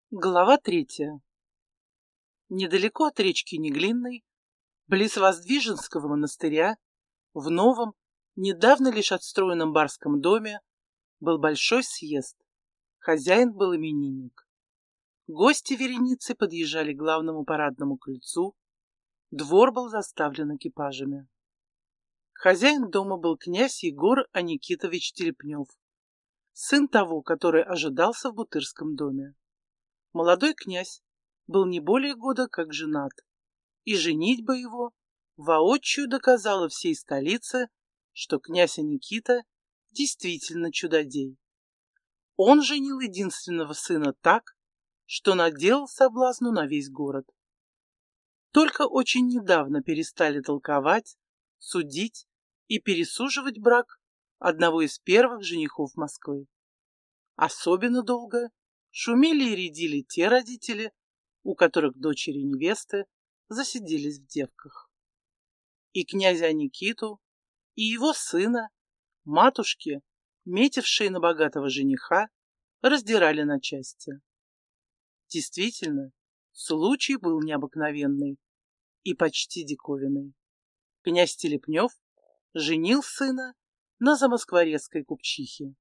Глава 3. Недалеко от речки Неглинной, близ Воздвиженского монастыря, в новом, недавно лишь отстроенном барском доме, был большой съезд. Хозяин был именинник. Гости вереницы подъезжали к главному парадному крыльцу. Двор был заставлен экипажами. Хозяин дома был князь Егор Аникитович Телепнев, сын того, который ожидался в Бутырском доме. Молодой князь был не более года как женат, и женитьба его воочию доказала всей столице, что князь Аникита действительно чудодей. Он женил единственного сына так, что наделал соблазну на весь город. Только очень недавно перестали толковать, судить и пересуживать брак одного из первых женихов Москвы. Особенно долго шумели и рядили те родители, у которых дочери невесты засиделись в девках. И князя Аникиту, и его сына, матушки, метившие на богатого жениха, раздирали на части. Действительно, случай был необыкновенный и почти диковинный. Князь Телепнев женил сына на замоскворецкой купчихе.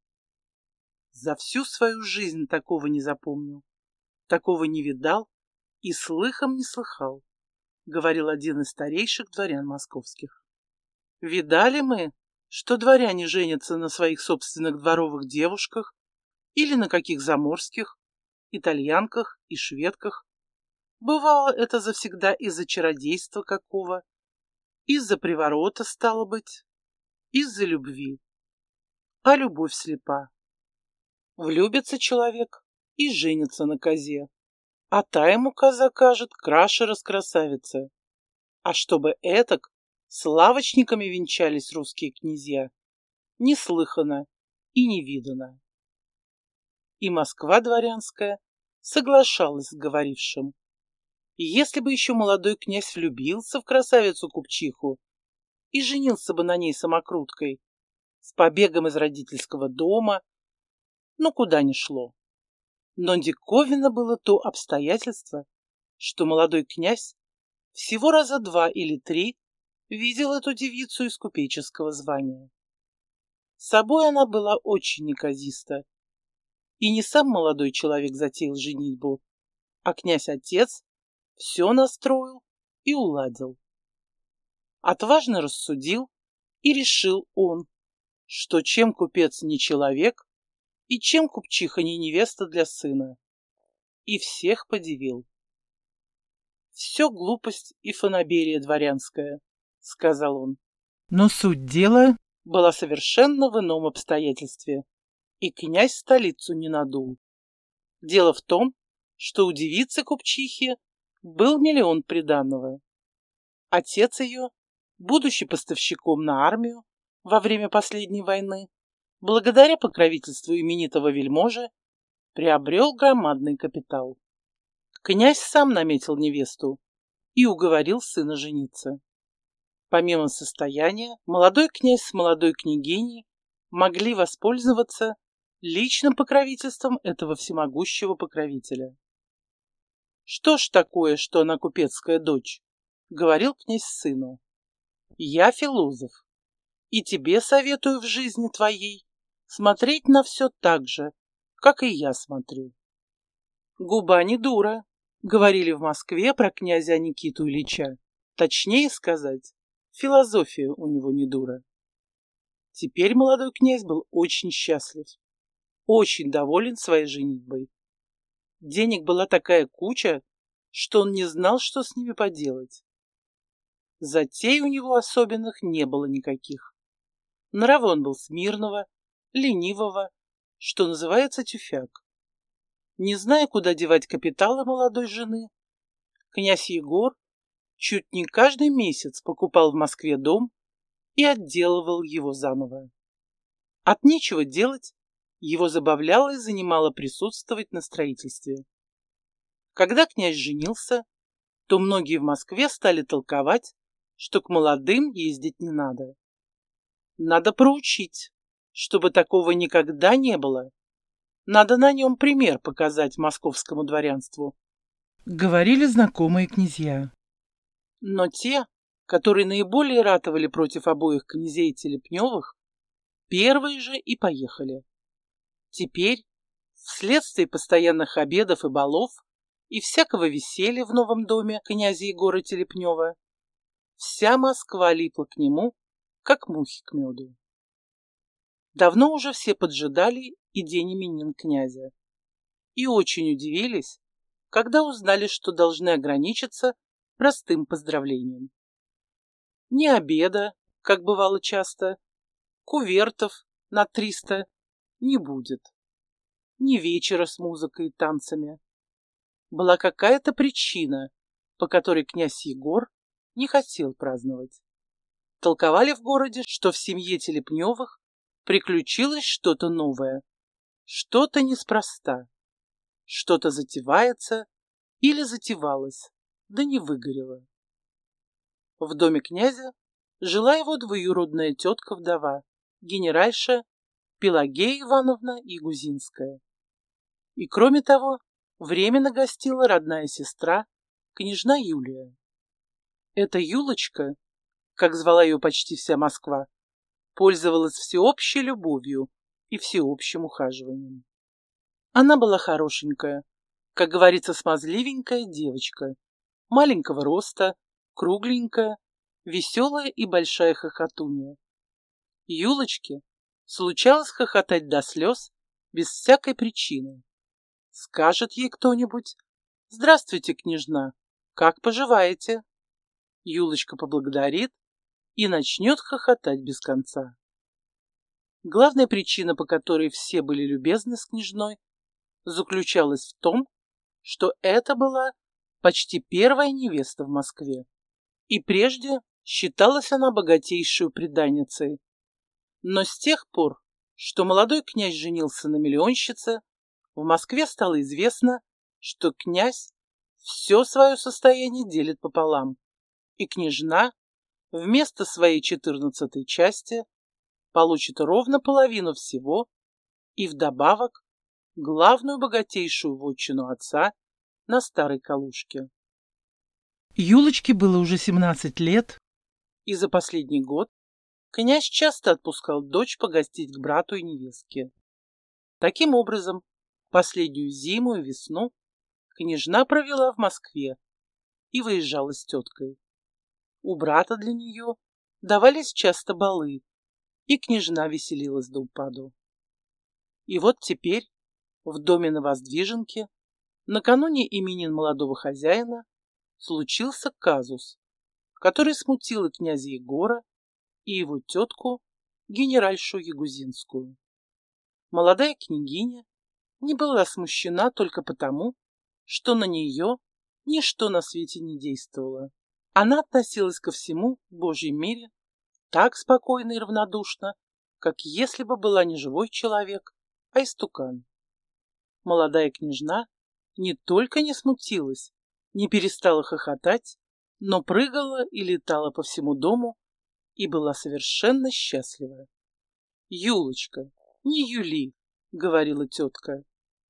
За всю свою жизнь такого не запомнил, такого не видал и слыхом не слыхал, говорил один из старейших дворян московских. Видали мы, что дворяне женятся на своих собственных дворовых девушках или на каких заморских, итальянках и шведках. Бывало это завсегда из-за чародейства какого, из-за приворота, стало быть, из-за любви. А любовь слепа. Влюбится человек и женится на козе, а та ему коза кажет краше раскрасавицы. А чтобы этак с лавочниками венчались русские князья, неслыхано и невидано. И Москва дворянская соглашалась с говорившим. И если бы еще молодой князь влюбился в красавицу-купчиху и женился бы на ней самокруткой, с побегом из родительского дома, но куда ни шло. Но диковинно было то обстоятельство, что молодой князь всего раза 2 или 3 видел эту девицу из купеческого звания. С собой она была очень неказиста, и не сам молодой человек затеял женитьбу, а князь-отец все настроил и уладил. Отважно рассудил и решил он, что чем купец не человек, и чем купчиха не невеста для сына. И всех подивил. «Все глупость и фанаберия дворянская», — сказал он. Но суть дела была совершенно в ином обстоятельстве, и князь столицу не надул. Дело в том, что у девицы-купчихи был 1 000 000 приданого. Отец ее, будучи поставщиком на армию во время последней войны, благодаря покровительству именитого вельможи, приобрел громадный капитал. Князь сам наметил невесту и уговорил сына жениться. Помимо состояния, молодой князь с молодой княгиней могли воспользоваться личным покровительством этого всемогущего покровителя. «Что ж такое, что она купецкая дочь?» — говорил князь сыну. «Я философ, и тебе советую в жизни твоей смотреть на все так же, как и я смотрю». «Губа не дура», — говорили в Москве про князя Аникиту Ильича. Точнее сказать, философия у него не дура. Теперь молодой князь был очень счастлив, очень доволен своей женитьбой. Денег была такая куча, что он не знал, что с ними поделать. Затей у него особенных не было никаких. Нрава он был смирного, ленивого, что называется тюфяк. Не зная, куда девать капиталы молодой жены, князь Егор чуть не каждый месяц покупал в Москве дом и отделывал его заново. От нечего делать его забавляло и занимало присутствовать на строительстве. Когда князь женился, то многие в Москве стали толковать, что к молодым ездить не надо. Надо проучить, чтобы такого никогда не было. Надо на нем пример показать московскому дворянству, говорили знакомые князья. Но те, которые наиболее ратовали против обоих князей Телепневых, первые же и поехали. Теперь, вследствие постоянных обедов и балов и всякого веселья в новом доме князя Егора Телепнева, вся Москва липла к нему, как мухи к меду. Давно уже все поджидали и день именин князя, и очень удивились, когда узнали, что должны ограничиться простым поздравлением. Ни обеда, как бывало часто, кувертов на 300 не будет, ни вечера с музыкой и танцами. Была какая-то причина, по которой князь Егор не хотел праздновать. Толковали в городе, что в семье Телепневых приключилось что-то новое, что-то неспроста, что-то затевается или затевалось, да не выгорело. В доме князя жила его двоюродная тетка-вдова, генеральша Пелагея Ивановна Ягузинская. И кроме того, временно гостила родная сестра, княжна Юлия. Эта Юлочка, как звала ее почти вся Москва, пользовалась всеобщей любовью и всеобщим ухаживанием. Она была хорошенькая, как говорится, смазливенькая девочка, маленького роста, кругленькая, веселая и большая хохотунья. Юлочке случалось хохотать до слез без всякой причины. Скажет ей кто-нибудь: «Здравствуйте, княжна, как поживаете?» Юлочка поблагодарит и начнет хохотать без конца. Главная причина, по которой все были любезны с княжной, заключалась в том, что это была почти первая невеста в Москве. И прежде считалась она богатейшей приданицей. Но с тех пор, что молодой князь женился на миллионщице, в Москве стало известно, что князь все свое состояние делит пополам, и княжна вместо своей 14-й части получит ровно половину всего и вдобавок главную богатейшую вотчину отца на Старой Калужке. Юлочке было уже 17 лет, и за последний год князь часто отпускал дочь погостить к брату и невестке. Таким образом, последнюю зиму и весну княжна провела в Москве и выезжала с теткой. У брата для нее давались часто балы, и княжна веселилась до упаду. И вот теперь в доме на Воздвиженке накануне именин молодого хозяина случился казус, который смутил и князя Егора, и его тетку, генеральшу Ягузинскую. Молодая княгиня не была смущена только потому, что на нее ничто на свете не действовало. Она относилась ко всему в Божьем мире так спокойно и равнодушно, как если бы была не живой человек, а истукан. Молодая княжна не только не смутилась, не перестала хохотать, но прыгала и летала по всему дому и была совершенно счастлива. «Юлочка, не юли», — говорила тетка.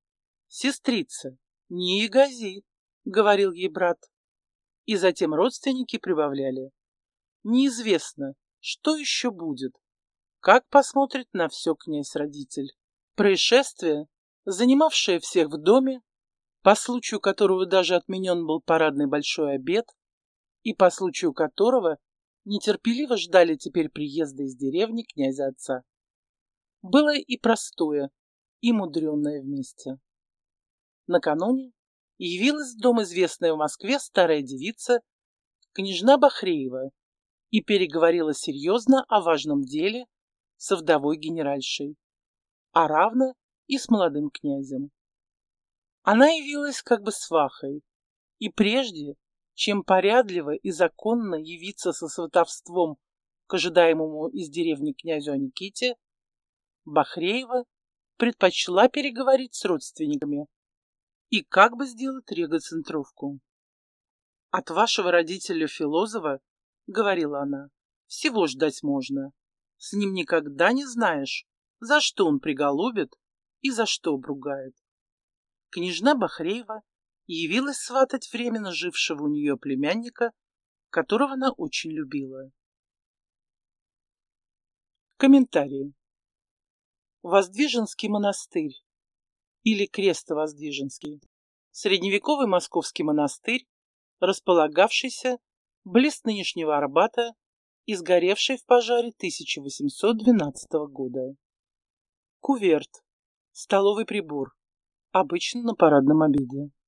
«Сестрица, не ягози», — говорил ей брат. И затем родственники прибавляли: «Неизвестно, что еще будет, как посмотрит на все князь-родитель». Происшествие, занимавшее всех в доме, по случаю которого даже отменен был парадный большой обед, и по случаю которого нетерпеливо ждали теперь приезда из деревни князя отца, было и простое, и мудреное вместе. Накануне явилась в дом известная в Москве старая девица, княжна Бахреева, и переговорила серьезно о важном деле со вдовой генеральшей, а равно и с молодым князем. Она явилась как бы свахой, и прежде, чем порядливо и законно явиться со сватовством к ожидаемому из деревни князю Аниките, Бахреева предпочла переговорить с родственниками и как бы сделать регоцентровку. «От вашего родителя Филозова, — говорила она, — всего ждать можно. С ним никогда не знаешь, за что он приголубит и за что обругает. Княжна Бахреева явилась сватать временно жившего у нее племянника, которого она очень любила. Комментарии. Воздвиженский монастырь или Крестовоздвиженский — средневековый московский монастырь, располагавшийся близ нынешнего Арбата и сгоревший в пожаре 1812 года. Куверт — столовый прибор, обычно на парадном обеде.